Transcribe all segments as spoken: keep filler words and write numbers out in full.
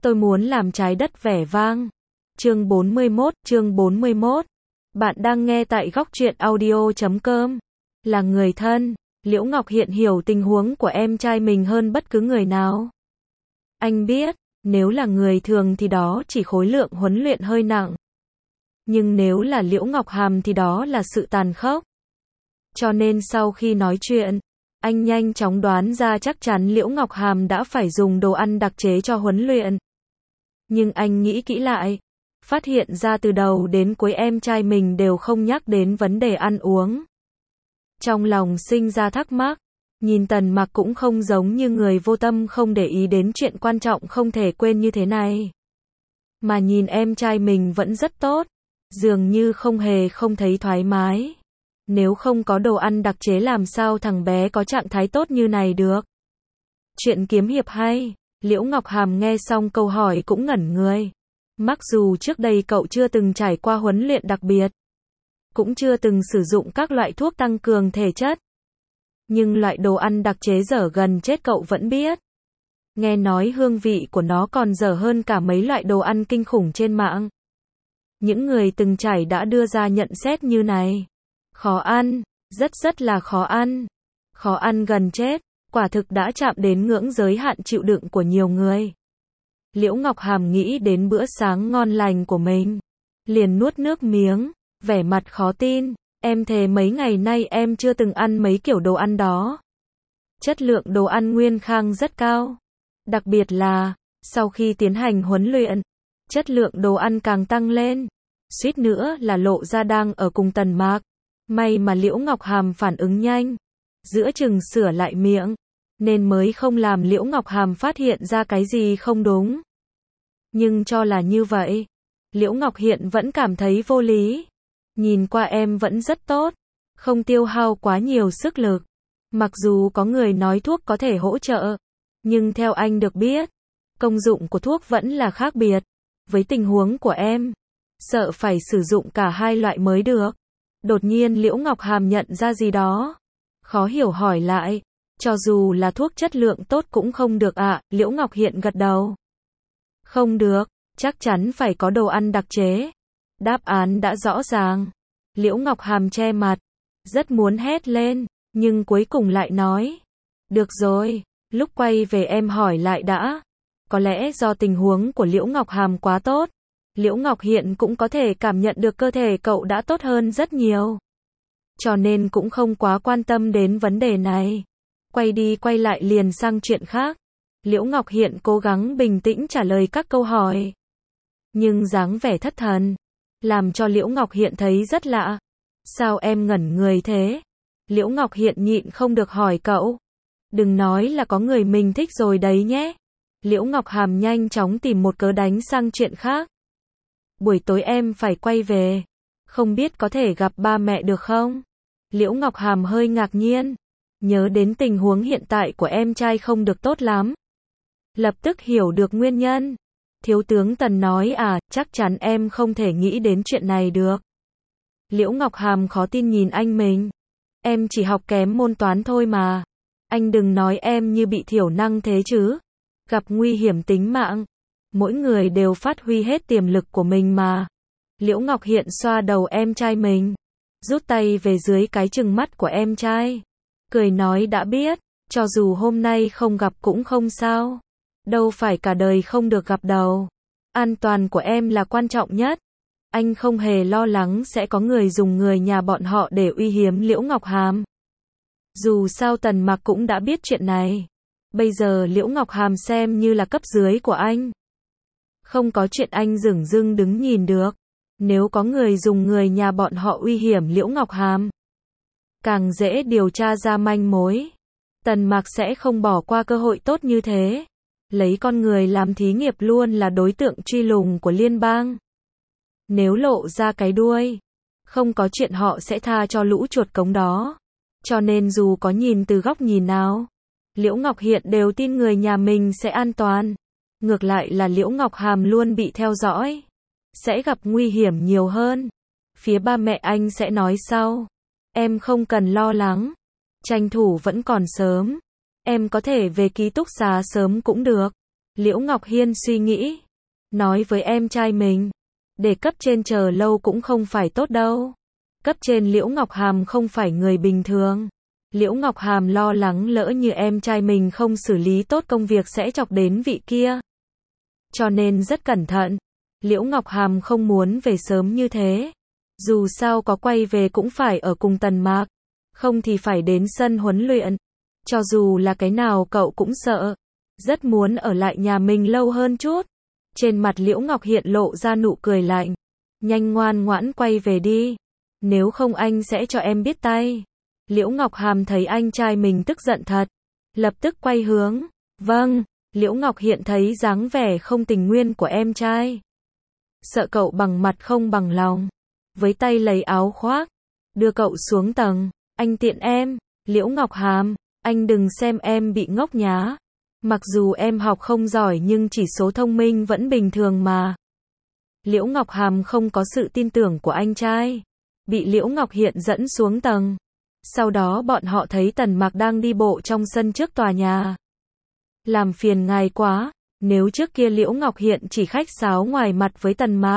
Tôi muốn làm trái đất vẻ vang. Chương bốn mươi mốt, chương bốn mươi mốt. Bạn đang nghe tại góc truyện audio chấm com. Là người thân, Liễu Ngọc Hiện hiểu tình huống của em trai mình hơn bất cứ người nào. Anh biết, nếu là người thường thì đó chỉ khối lượng huấn luyện hơi nặng. Nhưng nếu là Liễu Ngọc Hàm thì đó là sự tàn khốc. Cho nên sau khi nói chuyện, anh nhanh chóng đoán ra chắc chắn Liễu Ngọc Hàm đã phải dùng đồ ăn đặc chế cho huấn luyện. Nhưng anh nghĩ kỹ lại, phát hiện ra từ đầu đến cuối em trai mình đều không nhắc đến vấn đề ăn uống. Trong lòng sinh ra thắc mắc, nhìn Tần Mặc cũng không giống như người vô tâm không để ý đến chuyện quan trọng không thể quên như thế này. Mà nhìn em trai mình vẫn rất tốt, dường như không hề không thấy thoải mái. Nếu không có đồ ăn đặc chế làm sao thằng bé có trạng thái tốt như này được. Chuyện kiếm hiệp hay, Liễu Ngọc Hàm nghe xong câu hỏi cũng ngẩn người. Mặc dù trước đây cậu chưa từng trải qua huấn luyện đặc biệt, cũng chưa từng sử dụng các loại thuốc tăng cường thể chất. Nhưng loại đồ ăn đặc chế dở gần chết cậu vẫn biết. Nghe nói hương vị của nó còn dở hơn cả mấy loại đồ ăn kinh khủng trên mạng. Những người từng trải đã đưa ra nhận xét như này. Khó ăn, rất rất là khó ăn. Khó ăn gần chết, quả thực đã chạm đến ngưỡng giới hạn chịu đựng của nhiều người. Liễu Ngọc Hàm nghĩ đến bữa sáng ngon lành của mình, liền nuốt nước miếng, vẻ mặt khó tin, em thề mấy ngày nay em chưa từng ăn mấy kiểu đồ ăn đó. Chất lượng đồ ăn nguyên khang rất cao. Đặc biệt là, sau khi tiến hành huấn luyện, chất lượng đồ ăn càng tăng lên. Suýt nữa là lộ ra đang ở cùng Tần Mạc. May mà Liễu Ngọc Hàm phản ứng nhanh, giữa chừng sửa lại miệng, nên mới không làm Liễu Ngọc Hàm phát hiện ra cái gì không đúng. Nhưng cho là như vậy, Liễu Ngọc Hiện vẫn cảm thấy vô lý. Nhìn qua em vẫn rất tốt, không tiêu hao quá nhiều sức lực. Mặc dù có người nói thuốc có thể hỗ trợ, nhưng theo anh được biết, công dụng của thuốc vẫn là khác biệt. Với tình huống của em, sợ phải sử dụng cả hai loại mới được. Đột nhiên Liễu Ngọc Hàm nhận ra gì đó, khó hiểu hỏi lại, cho dù là thuốc chất lượng tốt cũng không được ạ. À? Liễu Ngọc Hiện gật đầu. Không được, chắc chắn phải có đồ ăn đặc chế. Đáp án đã rõ ràng. Liễu Ngọc Hàm che mặt, rất muốn hét lên, nhưng cuối cùng lại nói, được rồi, lúc quay về em hỏi lại đã. Có lẽ do tình huống của Liễu Ngọc Hàm quá tốt, Liễu Ngọc Hiện cũng có thể cảm nhận được cơ thể cậu đã tốt hơn rất nhiều. Cho nên cũng không quá quan tâm đến vấn đề này. Quay đi quay lại liền sang chuyện khác. Liễu Ngọc Hiện cố gắng bình tĩnh trả lời các câu hỏi. Nhưng dáng vẻ thất thần, làm cho Liễu Ngọc Hiện thấy rất lạ. Sao em ngẩn người thế? Liễu Ngọc Hiện nhịn không được hỏi cậu. Đừng nói là có người mình thích rồi đấy nhé. Liễu Ngọc Hàm nhanh chóng tìm một cớ đánh sang chuyện khác. Buổi tối em phải quay về, không biết có thể gặp ba mẹ được không? Liễu Ngọc Hàm hơi ngạc nhiên, nhớ đến tình huống hiện tại của em trai không được tốt lắm. Lập tức hiểu được nguyên nhân. Thiếu tướng Tần nói à, chắc chắn em không thể nghĩ đến chuyện này được. Liễu Ngọc Hàm khó tin nhìn anh mình. Em chỉ học kém môn toán thôi mà. Anh đừng nói em như bị thiểu năng thế chứ. Gặp nguy hiểm tính mạng, mỗi người đều phát huy hết tiềm lực của mình mà. Liễu Ngọc Hiện xoa đầu em trai mình, rút tay về dưới cái trừng mắt của em trai. Cười nói đã biết, cho dù hôm nay không gặp cũng không sao. Đâu phải cả đời không được gặp đâu. An toàn của em là quan trọng nhất. Anh không hề lo lắng sẽ có người dùng người nhà bọn họ để uy hiếp Liễu Ngọc Hàm. Dù sao Tần Mặc cũng đã biết chuyện này. Bây giờ Liễu Ngọc Hàm xem như là cấp dưới của anh. Không có chuyện anh dửng dưng đứng nhìn được. Nếu có người dùng người nhà bọn họ uy hiểm Liễu Ngọc Hàm, càng dễ điều tra ra manh mối. Tần Mặc sẽ không bỏ qua cơ hội tốt như thế. Lấy con người làm thí nghiệp luôn là đối tượng truy lùng của liên bang. Nếu lộ ra cái đuôi, không có chuyện họ sẽ tha cho lũ chuột cống đó. Cho nên dù có nhìn từ góc nhìn nào, Liễu Ngọc Hiện đều tin người nhà mình sẽ an toàn. Ngược lại là Liễu Ngọc Hàm luôn bị theo dõi, sẽ gặp nguy hiểm nhiều hơn. Phía ba mẹ anh sẽ nói sau. Em không cần lo lắng. Tranh thủ vẫn còn sớm. Em có thể về ký túc xá sớm cũng được. Liễu Ngọc Hiên suy nghĩ, nói với em trai mình, để cấp trên chờ lâu cũng không phải tốt đâu. Cấp trên Liễu Ngọc Hàm không phải người bình thường. Liễu Ngọc Hàm lo lắng lỡ như em trai mình không xử lý tốt công việc sẽ chọc đến vị kia. Cho nên rất cẩn thận. Liễu Ngọc Hàm không muốn về sớm như thế. Dù sao có quay về cũng phải ở cùng Tần Mạc. Không thì phải đến sân huấn luyện. Cho dù là cái nào cậu cũng sợ. Rất muốn ở lại nhà mình lâu hơn chút. Trên mặt Liễu Ngọc hiện lộ ra nụ cười lạnh. Nhanh ngoan ngoãn quay về đi. Nếu không anh sẽ cho em biết tay. Liễu Ngọc Hàm thấy anh trai mình tức giận thật. Lập tức quay hướng. Vâng. Liễu Ngọc Hiện thấy dáng vẻ không tình nguyên của em trai. Sợ cậu bằng mặt không bằng lòng. Với tay lấy áo khoác. Đưa cậu xuống tầng. Anh tiện em. Liễu Ngọc Hàm. Anh đừng xem em bị ngốc nhá. Mặc dù em học không giỏi nhưng chỉ số thông minh vẫn bình thường mà. Liễu Ngọc Hàm không có sự tin tưởng của anh trai. Bị Liễu Ngọc Hiện dẫn xuống tầng. Sau đó bọn họ thấy Tần Mạc đang đi bộ trong sân trước tòa nhà. Làm phiền ngài quá, nếu trước kia Liễu Ngọc Hiện chỉ khách sáo ngoài mặt với Tần Mạc.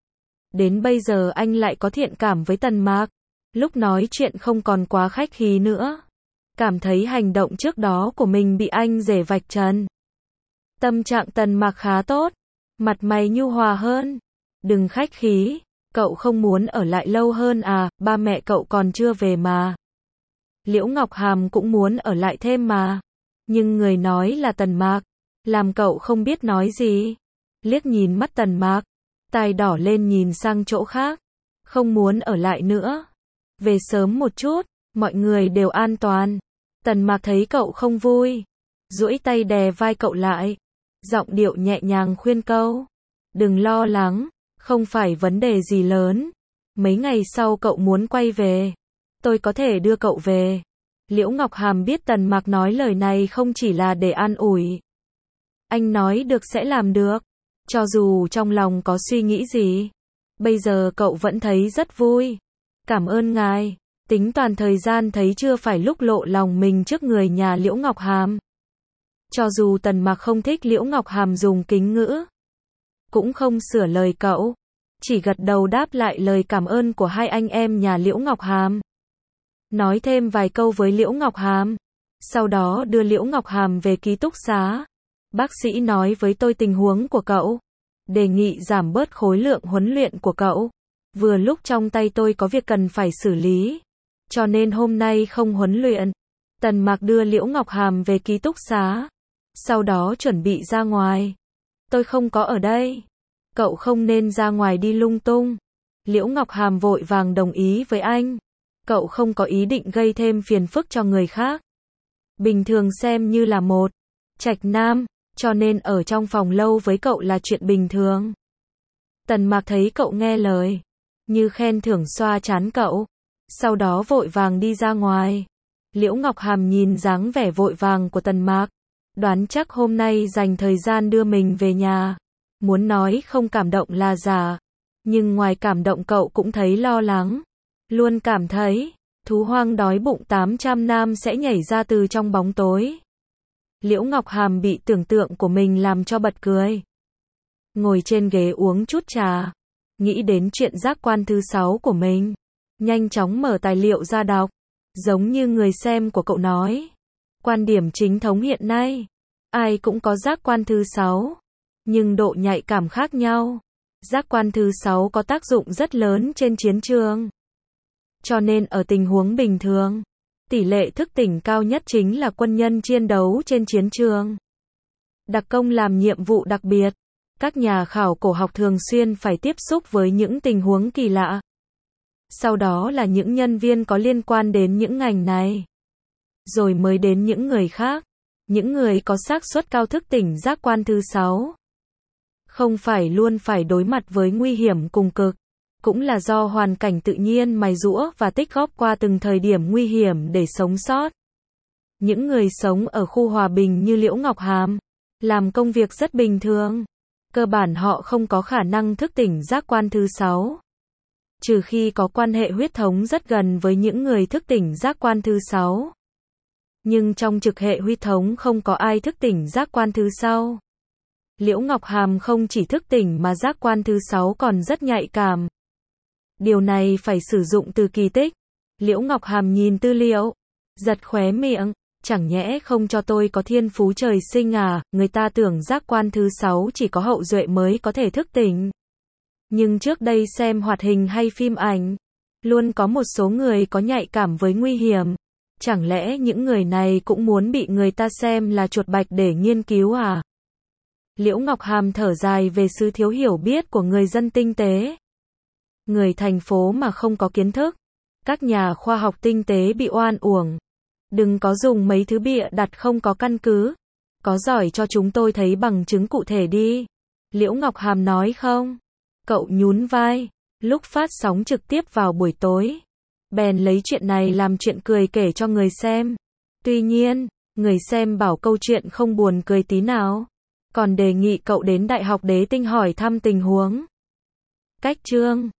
Đến bây giờ anh lại có thiện cảm với Tần Mạc. Lúc nói chuyện không còn quá khách khí nữa. Cảm thấy hành động trước đó của mình bị anh rể vạch trần. Tâm trạng Tần Mạc khá tốt. Mặt mày nhu hòa hơn. Đừng khách khí. Cậu không muốn ở lại lâu hơn à, ba mẹ cậu còn chưa về mà. Liễu Ngọc Hàm cũng muốn ở lại thêm mà. Nhưng người nói là Tần Mạc. Làm cậu không biết nói gì. Liếc nhìn mắt Tần Mạc. Tai đỏ lên nhìn sang chỗ khác. Không muốn ở lại nữa. Về sớm một chút. Mọi người đều an toàn. Tần Mạc thấy cậu không vui. Duỗi tay đè vai cậu lại. Giọng điệu nhẹ nhàng khuyên câu. Đừng lo lắng. Không phải vấn đề gì lớn. Mấy ngày sau cậu muốn quay về. Tôi có thể đưa cậu về. Liễu Ngọc Hàm biết Tần Mạc nói lời này không chỉ là để an ủi. Anh nói được sẽ làm được. Cho dù trong lòng có suy nghĩ gì. Bây giờ cậu vẫn thấy rất vui. Cảm ơn ngài. Tính toàn thời gian thấy chưa phải lúc lộ lòng mình trước người nhà Liễu Ngọc Hàm. Cho dù Tần Mạc không thích Liễu Ngọc Hàm dùng kính ngữ. Cũng không sửa lời cậu. Chỉ gật đầu đáp lại lời cảm ơn của hai anh em nhà Liễu Ngọc Hàm. Nói thêm vài câu với Liễu Ngọc Hàm. Sau đó đưa Liễu Ngọc Hàm về ký túc xá. Bác sĩ nói với tôi tình huống của cậu. Đề nghị giảm bớt khối lượng huấn luyện của cậu. Vừa lúc trong tay tôi có việc cần phải xử lý. Cho nên hôm nay không huấn luyện. Tần Mạc đưa Liễu Ngọc Hàm về ký túc xá. Sau đó chuẩn bị ra ngoài. Tôi không có ở đây. Cậu không nên ra ngoài đi lung tung. Liễu Ngọc Hàm vội vàng đồng ý với anh. Cậu không có ý định gây thêm phiền phức cho người khác. Bình thường xem như là một trạch nam, cho nên ở trong phòng lâu với cậu là chuyện bình thường. Tần Mạc thấy cậu nghe lời, như khen thưởng xoa trán cậu. Sau đó vội vàng đi ra ngoài. Liễu Ngọc Hàm nhìn dáng vẻ vội vàng của Tần Mạc. Đoán chắc hôm nay dành thời gian đưa mình về nhà. Muốn nói không cảm động là giả. Nhưng ngoài cảm động cậu cũng thấy lo lắng. Luôn cảm thấy, thú hoang đói bụng tám trăm năm sẽ nhảy ra từ trong bóng tối. Liễu Ngọc Hàm bị tưởng tượng của mình làm cho bật cười. Ngồi trên ghế uống chút trà. Nghĩ đến chuyện giác quan thứ sáu của mình. Nhanh chóng mở tài liệu ra đọc. Giống như người xem của cậu nói. Quan điểm chính thống hiện nay. Ai cũng có giác quan thứ sáu. Nhưng độ nhạy cảm khác nhau. Giác quan thứ sáu có tác dụng rất lớn trên chiến trường. Cho nên ở tình huống bình thường, tỷ lệ thức tỉnh cao nhất chính là quân nhân chiến đấu trên chiến trường. Đặc công làm nhiệm vụ đặc biệt. Các nhà khảo cổ học thường xuyên phải tiếp xúc với những tình huống kỳ lạ. Sau đó là những nhân viên có liên quan đến những ngành này. Rồi mới đến những người khác. Những người có xác suất cao thức tỉnh giác quan thứ sáu. Không phải luôn phải đối mặt với nguy hiểm cùng cực. Cũng là do hoàn cảnh tự nhiên mài giũa và tích góp qua từng thời điểm nguy hiểm để sống sót. Những người sống ở khu hòa bình như Liễu Ngọc Hàm, làm công việc rất bình thường. Cơ bản họ không có khả năng thức tỉnh giác quan thứ sáu. Trừ khi có quan hệ huyết thống rất gần với những người thức tỉnh giác quan thứ sáu. Nhưng trong trực hệ huyết thống không có ai thức tỉnh giác quan thứ sáu. Liễu Ngọc Hàm không chỉ thức tỉnh mà giác quan thứ sáu còn rất nhạy cảm. Điều này phải sử dụng từ kỳ tích. Liễu Ngọc Hàm nhìn tư liệu, giật khóe miệng, chẳng nhẽ không cho tôi có thiên phú trời sinh à, người ta tưởng giác quan thứ sáu chỉ có hậu duệ mới có thể thức tỉnh. Nhưng trước đây xem hoạt hình hay phim ảnh, luôn có một số người có nhạy cảm với nguy hiểm. Chẳng lẽ những người này cũng muốn bị người ta xem là chuột bạch để nghiên cứu à? Liễu Ngọc Hàm thở dài về sự thiếu hiểu biết của người dân tinh tế. Người thành phố mà không có kiến thức. Các nhà khoa học tinh tế bị oan uổng. Đừng có dùng mấy thứ bịa đặt không có căn cứ. Có giỏi cho chúng tôi thấy bằng chứng cụ thể đi. Liễu Ngọc Hàm nói không? Cậu nhún vai. Lúc phát sóng trực tiếp vào buổi tối, bèn lấy chuyện này làm chuyện cười kể cho người xem. Tuy nhiên, người xem bảo câu chuyện không buồn cười tí nào. Còn đề nghị cậu đến Đại học Đế Tinh hỏi thăm tình huống. Cách chương